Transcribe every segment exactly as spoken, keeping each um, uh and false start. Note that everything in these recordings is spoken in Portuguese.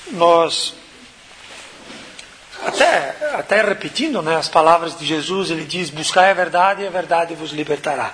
nós, até, até repetindo, né, as palavras de Jesus, ele diz: buscai a verdade e a verdade vos libertará.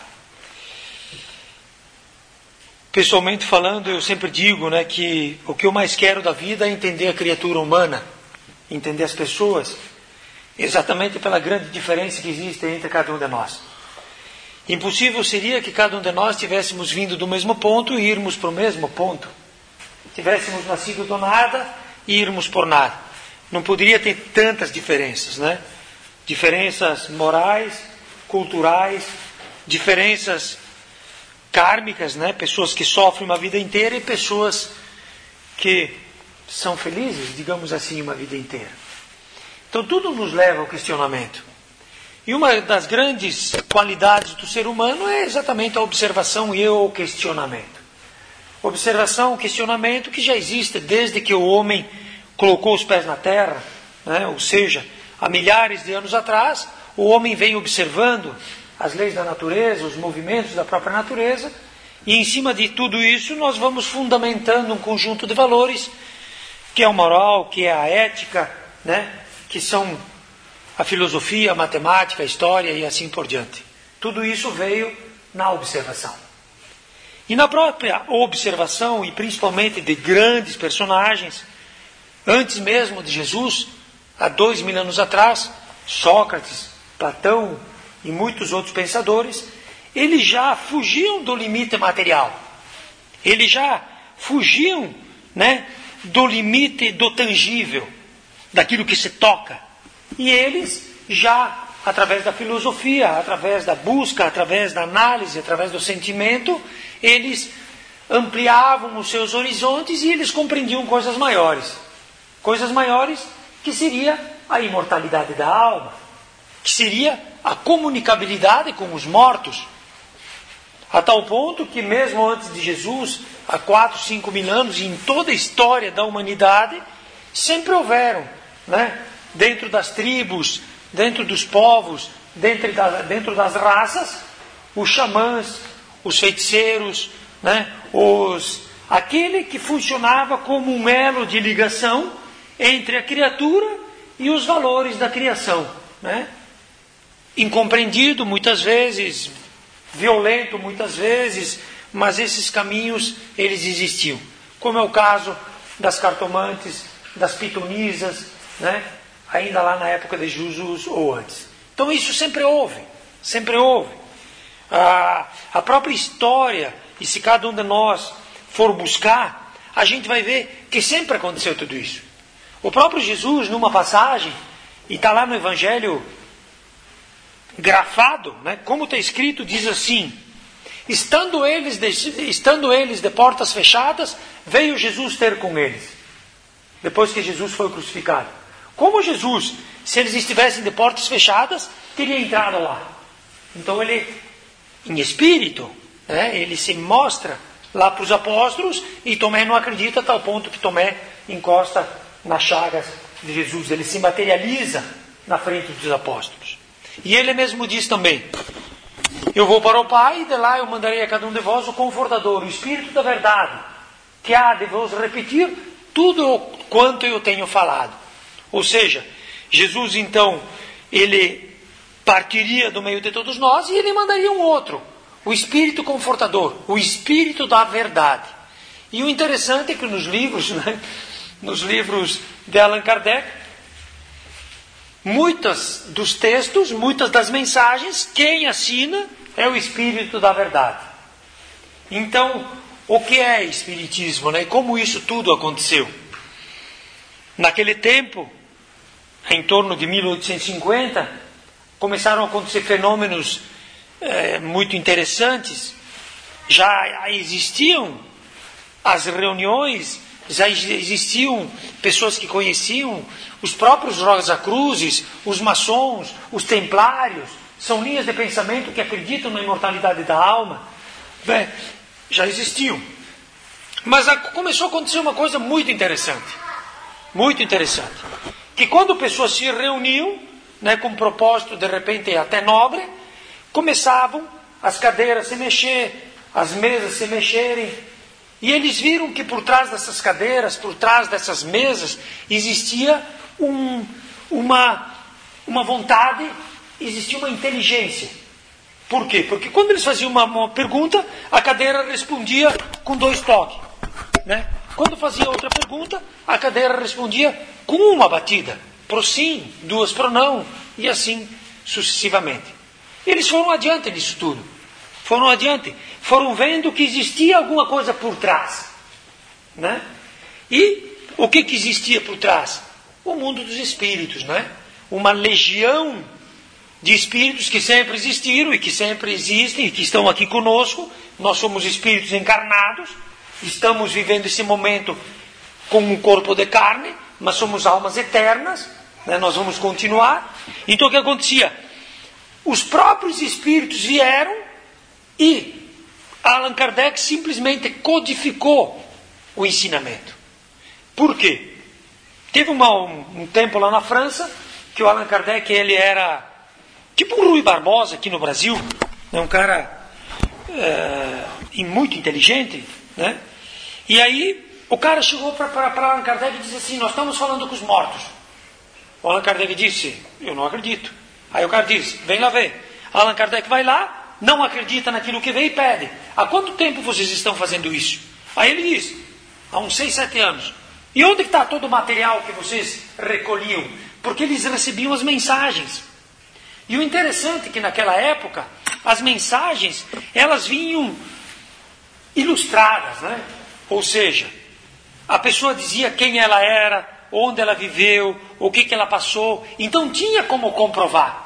Pessoalmente falando, eu sempre digo, né, que o que eu mais quero da vida é entender a criatura humana, entender as pessoas, exatamente pela grande diferença que existe entre cada um de nós. Impossível seria que cada um de nós tivéssemos vindo do mesmo ponto e irmos para o mesmo ponto. Tivéssemos nascido do nada e irmos por nada. Não poderia ter tantas diferenças, né? Diferenças morais, culturais, diferenças kármicas, né? Pessoas que sofrem uma vida inteira e pessoas que são felizes, digamos assim, uma vida inteira. Então tudo nos leva ao questionamento. E uma das grandes qualidades do ser humano é exatamente a observação e o questionamento. Observação, questionamento que já existe desde que o homem colocou os pés na terra, né? Ou seja, há milhares de anos atrás, o homem vem observando as leis da natureza, os movimentos da própria natureza, e em cima de tudo isso nós vamos fundamentando um conjunto de valores, que é a moral, que é a ética, né? Que são a filosofia, a matemática, a história e assim por diante. Tudo isso veio na observação. E na própria observação, e principalmente de grandes personagens, antes mesmo de Jesus, há dois mil anos atrás, Sócrates, Platão e muitos outros pensadores, eles já fugiam do limite material. Eles já fugiam, né, do limite do tangível, daquilo que se toca. E eles já, através da filosofia, através da busca, através da análise, através do sentimento, eles ampliavam os seus horizontes e eles compreendiam coisas maiores. Coisas maiores que seria a imortalidade da alma, que seria a comunicabilidade com os mortos. A tal ponto que mesmo antes de Jesus, há quatro, cinco mil anos, e em toda a história da humanidade, sempre houveram, né, dentro das tribos, dentro dos povos, dentro, da, dentro das raças, os xamãs, os feiticeiros, né, os, aquele que funcionava como um elo de ligação entre a criatura e os valores da criação, né? Incompreendido muitas vezes, violento muitas vezes, mas esses caminhos eles existiam. Como é o caso das cartomantes, das pitonisas, né? Ainda lá na época de Jesus ou antes. Então isso sempre houve, sempre houve. A, a própria história, e se cada um de nós for buscar, a gente vai ver que sempre aconteceu tudo isso. O próprio Jesus, numa passagem, e está lá no Evangelho grafado, né, como está escrito, diz assim: estando eles, de, estando eles de portas fechadas, veio Jesus ter com eles, depois que Jesus foi crucificado. Como Jesus, se eles estivessem de portas fechadas, teria entrado lá. Então ele, em espírito, né, ele se mostra lá para os apóstolos, e Tomé não acredita, a tal ponto que Tomé encosta nas chagas de Jesus. Ele se materializa na frente dos apóstolos. E ele mesmo diz também: eu vou para o Pai, e de lá eu mandarei a cada um de vós o Confortador, o Espírito da verdade, que há de vos repetir tudo quanto eu tenho falado. Ou seja, Jesus então, ele partiria do meio de todos nós e ele mandaria um outro, o Espírito Confortador, o Espírito da verdade. E o interessante é que nos livros, né, nos livros de Allan Kardec, muitos dos textos, muitas das mensagens, quem assina é o Espírito da verdade. Então, o que é Espiritismo, né? E como isso tudo aconteceu? Naquele tempo, em torno de mil oitocentos e cinquenta, começaram a acontecer fenômenos é, muito interessantes. Já existiam as reuniões, já existiam pessoas que conheciam os próprios Rosa-Cruzes, os maçons, os templários. São linhas de pensamento que acreditam na imortalidade da alma. Bem, já existiam. Mas começou a acontecer uma coisa muito interessante. Muito interessante. Que quando pessoas se reuniam, né, com um propósito de repente até nobre, começavam as cadeiras a se mexer, as mesas a se mexerem, E eles viram que por trás dessas cadeiras, por trás dessas mesas, existia um, uma, uma vontade, existia uma inteligência. Por quê? Porque quando eles faziam uma, uma pergunta, a cadeira respondia com dois toques, né? Quando fazia outra pergunta, a cadeira respondia com uma batida. Pro sim, duas pro não, e assim sucessivamente. Eles foram adiante disso tudo. Foram adiante. Foram vendo que existia alguma coisa por trás, né? E o que, que existia por trás? O mundo dos espíritos, né? Uma legião de espíritos que sempre existiram e que sempre existem e que estão aqui conosco. Nós somos espíritos encarnados, estamos vivendo esse momento com um corpo de carne, mas somos almas eternas, né? Nós vamos continuar. Então o que acontecia? Os próprios espíritos vieram e Allan Kardec simplesmente codificou o ensinamento. Por quê? Teve uma, um, um tempo lá na França que o Allan Kardec ele era tipo o Rui Barbosa aqui no Brasil, né? Um cara é, e muito inteligente, né? E aí o cara chegou para Allan Kardec e disse assim: nós estamos falando com os mortos. O Allan Kardec disse: eu não acredito. Aí o cara disse: vem lá ver. Allan Kardec vai lá, não acredita naquilo que vê e pede: há quanto tempo vocês estão fazendo isso? Aí ele diz: há uns seis, sete anos. E onde está todo o material que vocês recolhiam? Porque eles recebiam as mensagens. E o interessante é que naquela época, as mensagens, elas vinham ilustradas, né? Ou seja, a pessoa dizia quem ela era, onde ela viveu, o que, que ela passou. Então tinha como comprovar.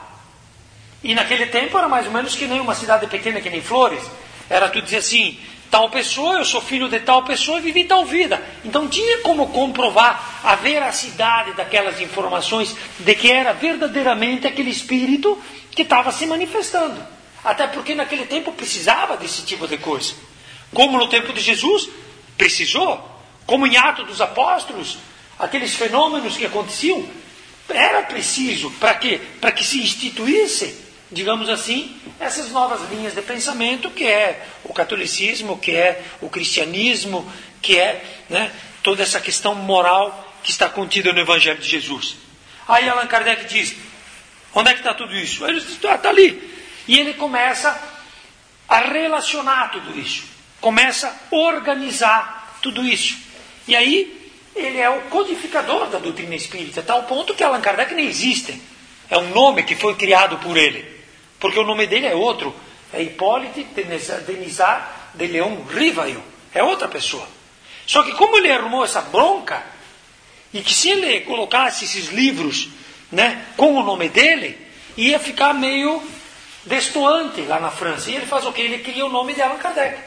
E naquele tempo era mais ou menos que nem uma cidade pequena, que nem Flores. Era tu dizer assim: tal pessoa, eu sou filho de tal pessoa e vivi tal vida. Então tinha como comprovar a veracidade daquelas informações, de que era verdadeiramente aquele espírito que estava se manifestando. Até porque naquele tempo precisava desse tipo de coisa. Como no tempo de Jesus, precisou. Como em Atos dos Apóstolos, aqueles fenômenos que aconteciam, era preciso para quê? Para que se instituísse, digamos assim, essas novas linhas de pensamento, que é o catolicismo, que é o cristianismo, que é, né, toda essa questão moral que está contida no Evangelho de Jesus. Aí Allan Kardec diz: onde é que está tudo isso? Aí ele diz: está ali. E ele começa a relacionar tudo isso, começa a organizar tudo isso. E aí ele é o codificador da doutrina espírita, a tal ponto que Allan Kardec nem existe. É um nome que foi criado por ele. Porque o nome dele é outro. É Hipólite Denisard de Leon Rivail. É outra pessoa. Só que como ele arrumou essa bronca, e que se ele colocasse esses livros, né, com o nome dele, ia ficar meio destoante lá na França. E ele faz o quê? Ele cria o nome de Allan Kardec.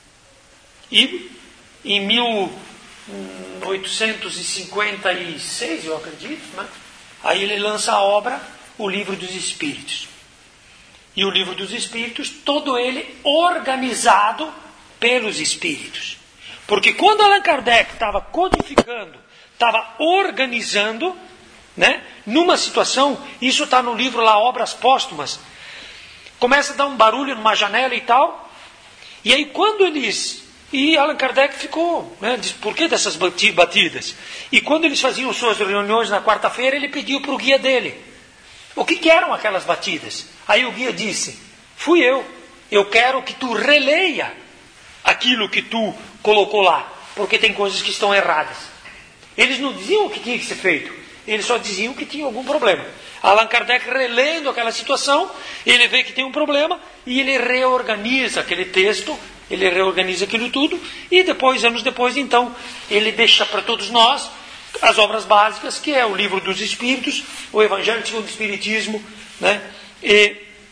E em mil oitocentos e cinquenta e seis, eu acredito, né, aí ele lança a obra O Livro dos Espíritos. E o Livro dos Espíritos, todo ele organizado pelos Espíritos. Porque quando Allan Kardec estava codificando, estava organizando, né, numa situação, isso está no livro lá, Obras Póstumas, começa a dar um barulho numa janela e tal, e aí quando eles... E Allan Kardec ficou, né, diz, por que dessas batidas? E quando eles faziam suas reuniões na quarta-feira, ele pediu para o guia dele: o que, que eram aquelas batidas? Aí o guia disse: fui eu, eu quero que tu releia aquilo que tu colocou lá, porque tem coisas que estão erradas. Eles não diziam o que tinha que ser feito, eles só diziam que tinha algum problema. Allan Kardec, relendo aquela situação, ele vê que tem um problema e ele reorganiza aquele texto, ele reorganiza aquilo tudo, e depois, anos depois, então, ele deixa para todos nós as obras básicas, que é o Livro dos Espíritos, o Evangelho segundo o Espiritismo, né, e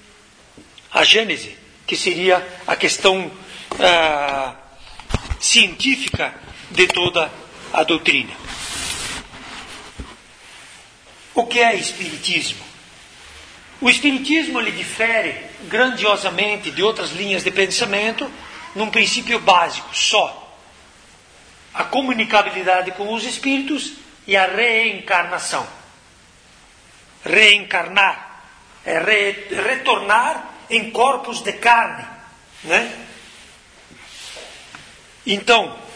a Gênese, que seria a questão ah, científica de toda a doutrina. O que é Espiritismo? O Espiritismo ele difere grandiosamente de outras linhas de pensamento num princípio básico só: a comunicabilidade com os espíritos e a reencarnação. Reencarnar é re, retornar em corpos de carne, né? Então,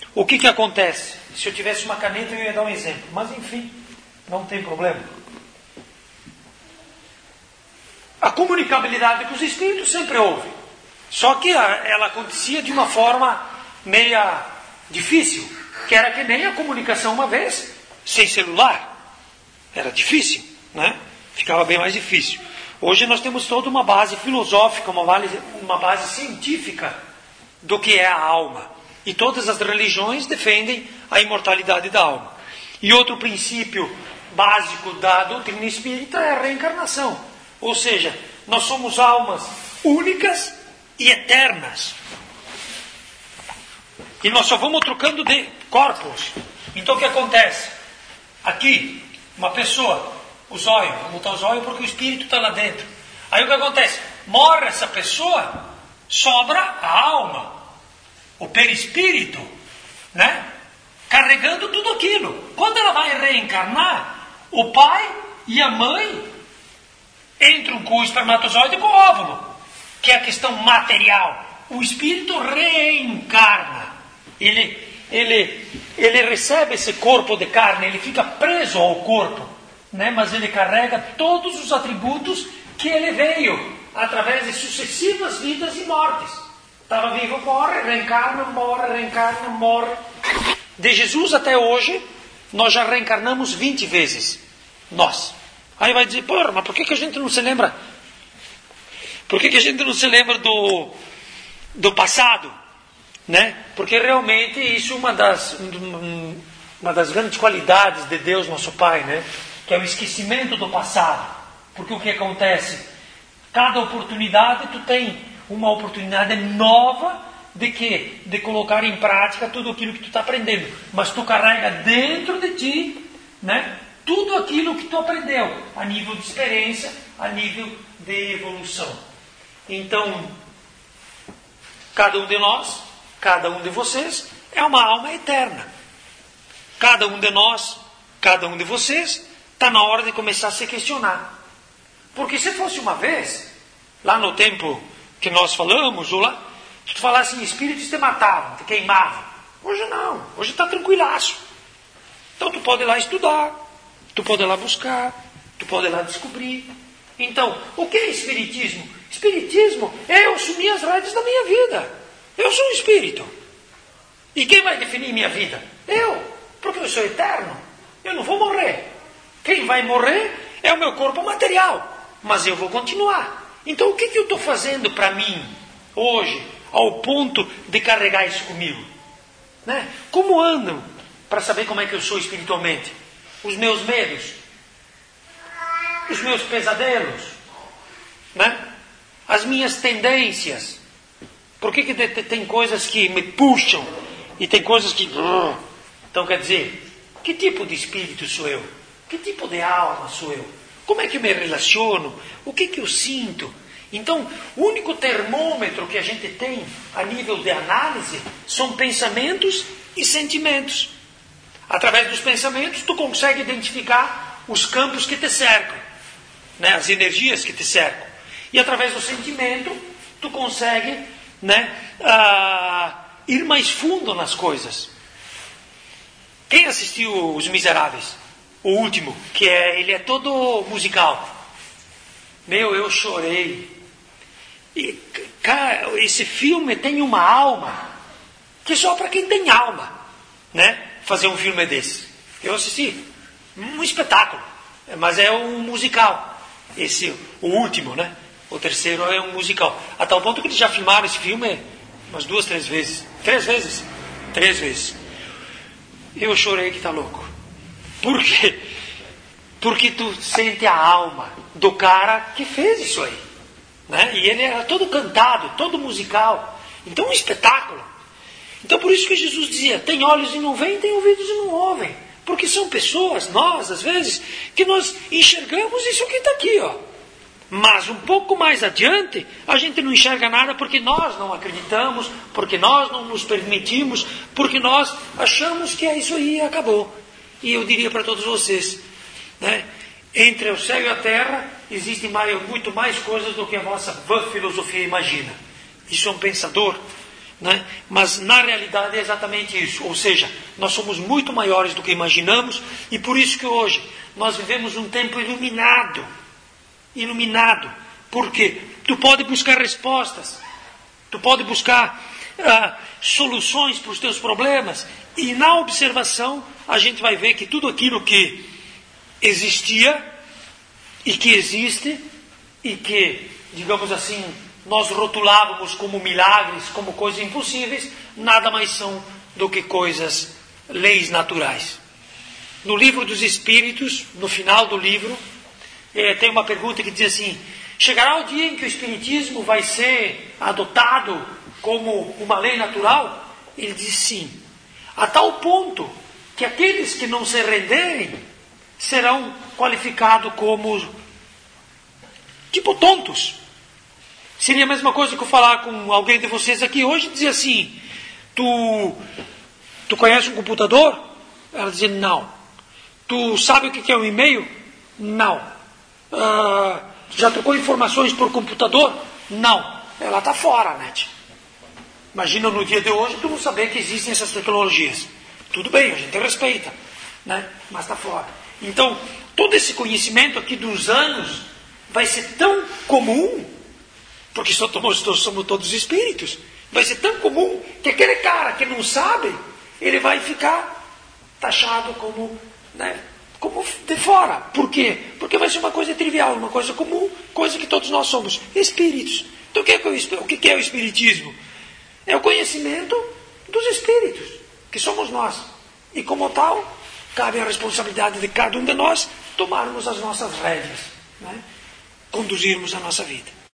o que que acontece? Se eu tivesse uma caneta eu ia dar um exemplo, mas enfim, não tem problema. A comunicabilidade com os espíritos sempre houve. Só que ela acontecia de uma forma meia difícil, que era que nem a comunicação uma vez, sem celular. Era difícil, né? Ficava bem mais difícil. Hoje nós temos toda uma base filosófica, uma base, uma base científica do que é a alma. E todas as religiões defendem a imortalidade da alma. E outro princípio básico da doutrina espírita é a reencarnação. Ou seja, nós somos almas únicas e eternas. E nós só vamos trocando de corpos. Então o que acontece? Aqui, uma pessoa, o zóio, vamos botar o zóio porque o espírito está lá dentro. Aí o que acontece? Morre essa pessoa, sobra a alma, o perispírito, né? Carregando tudo aquilo. Quando ela vai reencarnar, o pai e a mãe entram com o espermatozoide e com o óvulo, que é a questão material. O espírito reencarna. Ele, ele, ele recebe esse corpo de carne, ele fica preso ao corpo, né? Mas ele carrega todos os atributos que ele veio através de sucessivas vidas e mortes. Estava vivo, morre, reencarna, morre, reencarna, morre. De Jesus até hoje, nós já reencarnamos vinte vezes. Nós. Aí vai dizer, porra, mas por que, que a gente não se lembra? Por que, que a gente não se lembra do, do passado? Né? Porque realmente isso é uma das, uma das grandes qualidades de Deus, nosso Pai, né? Que é o esquecimento do passado. Porque o que acontece? Cada oportunidade tu tem uma oportunidade nova de quê? De colocar em prática tudo aquilo que tu está aprendendo. Mas tu carrega dentro de ti, né? Tudo aquilo que tu aprendeu, a nível de experiência, a nível de evolução. Então, cada um de nós, cada um de vocês, é uma alma eterna. Cada um de nós, cada um de vocês, está na hora de começar a se questionar. Porque se fosse uma vez, lá no tempo que nós falamos, ou lá, se tu falasse em espíritos, te matavam, te queimavam. Hoje não, hoje está tranquilaço. Então tu pode ir lá estudar, tu pode ir lá buscar, tu pode ir lá descobrir. Então, o que é espiritismo? Espiritismo é eu assumir as rédeas da minha vida. Eu sou um espírito. E quem vai definir minha vida? Eu, porque eu sou eterno. Eu não vou morrer. Quem vai morrer é o meu corpo material. Mas eu vou continuar. Então o que, que eu estou fazendo para mim, hoje, ao ponto de carregar isso comigo? Né? Como ando para saber como é que eu sou espiritualmente? Os meus medos, os meus pesadelos, né? As minhas tendências. Por que, que tem coisas que me puxam e tem coisas que... Então quer dizer, que tipo de espírito sou eu? Que tipo de alma sou eu? Como é que eu me relaciono? O que, que eu sinto? Então, o único termômetro que a gente tem a nível de análise são pensamentos e sentimentos. Através dos pensamentos, tu consegue identificar os campos que te cercam, né? As energias que te cercam. E através do sentimento, tu consegue, né, uh, ir mais fundo nas coisas. Quem assistiu Os Miseráveis? O último, que é, ele é todo musical. Meu, eu chorei. E, cara, esse filme tem uma alma que só para quem tem alma, né? Fazer um filme desse. Eu assisti. Um espetáculo. Mas é um musical. Esse, o último, né? O terceiro é um musical. A tal ponto que eles já filmaram esse filme umas duas, três vezes. Três vezes? Três vezes. Eu chorei que tá louco. Por quê? Porque tu sente a alma do cara que fez isso aí, né? E ele era todo cantado, todo musical. Então um espetáculo. Então por isso que Jesus dizia, tem olhos e não veem, tem ouvidos e não ouvem. Porque são pessoas, nós às vezes, que nós enxergamos isso que está aqui, ó. Mas um pouco mais adiante, a gente não enxerga nada porque nós não acreditamos, porque nós não nos permitimos, porque nós achamos que é isso aí e acabou. E eu diria para todos vocês, né? Entre o céu e a terra existem mais, muito mais coisas do que a vossa vã filosofia imagina. Isso é um pensador né? Mas na realidade é exatamente isso. Ou seja, nós somos muito maiores do que imaginamos, e por isso que hoje nós vivemos um tempo iluminado. Iluminado. Por quê? Tu pode buscar respostas, tu pode buscar ah, soluções para os teus problemas, e na observação a gente vai ver que tudo aquilo que existia e que existe e que, digamos assim, nós rotulávamos como milagres, como coisas impossíveis, nada mais são do que coisas, leis naturais. No livro dos Espíritos, no final do livro, eh, tem uma pergunta que diz assim: chegará o dia em que o Espiritismo vai ser adotado como uma lei natural? Ele diz sim, a tal ponto que aqueles que não se renderem serão qualificados como tipo tontos. Seria a mesma coisa que eu falar com alguém de vocês aqui hoje e dizer assim: tu, tu conhece um computador? Ela dizia não. Tu sabe o que é um e-mail? Não. Uh, já trocou informações por computador? Não. Ela está fora, né? Imagina no dia de hoje tu não saber que existem essas tecnologias. Tudo bem, a gente respeita, né? Mas está fora. Então, todo esse conhecimento aqui dos anos vai ser tão comum, porque somos, somos todos espíritos, vai ser tão comum que aquele cara que não sabe, ele vai ficar taxado como, né, como de fora. Por quê? Porque vai ser uma coisa trivial, uma coisa comum, coisa que todos nós somos espíritos. Então o que é, o que é o espiritismo? É o conhecimento dos espíritos, que somos nós. E como tal, cabe a responsabilidade de cada um de nós tomarmos as nossas rédeas, né? Conduzirmos a nossa vida.